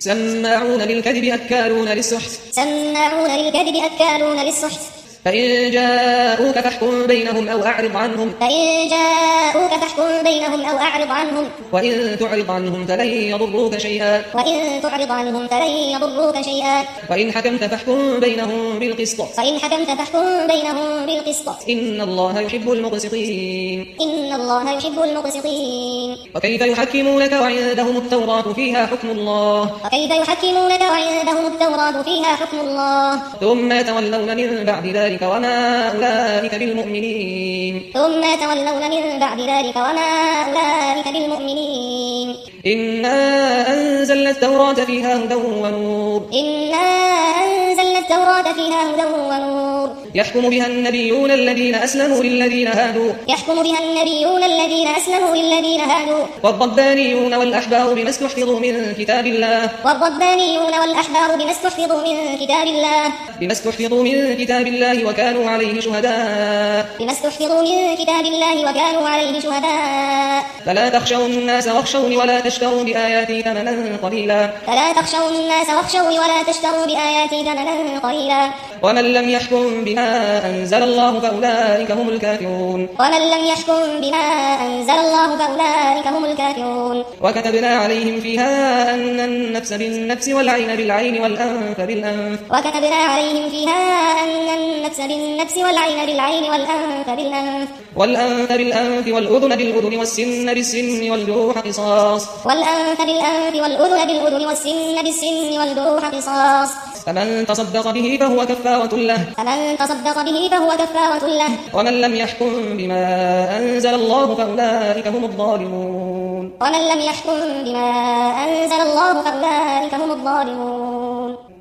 سماعون للكذب أكالون للسحت سماعون للكذب أكالون للسحت فإن جاءوك فاحكم بينهم أو أعرض عنهم فإن جاءوك فاحكم بينهم أو أعرض عنهم وإن تعرض عنهم فلن يضروك شيئا وإن تعرض عنهم فلن يضروك شيئا وإن حكمت فاحكم بينهم بالقسط فإن حكمت فاحكم بينهم بالقسط إن الله يحب المقسطين إن الله يحب المقسطين وكيف يحكمونك وعندهم التوراة فيها حكم الله وكيف يحكمونك وعندهم التوراة فيها حكم الله ثم يتولون من بعد ذلك وما أولئك بالمؤمنين من بعد ذلك وما أولئك بالمؤمنين إنا أنزلنا التوراة فيها هدى ونور يحكم بها النبيون الذين أسلموا للذين هادوا والربانيون والأحبار بما استحفظوا من كتاب الله وكانوا عليه شهداء فلا تخشوا الناس واخشوني ولا تشتروا بآياتي ثمنا قليلا ومن لم يحكم بما أنزل الله فأولئك هم الكافرون وكتبنا عليهم فيها أن النفس بالنفس والعين بالعين والأنف بالأنف والأذن بالأذن والسن بالسن والجروح قصاص فمن تصدق به فهو كفارة له ومن لم يحكم بما أنزل الله فأولئك هم الظالمون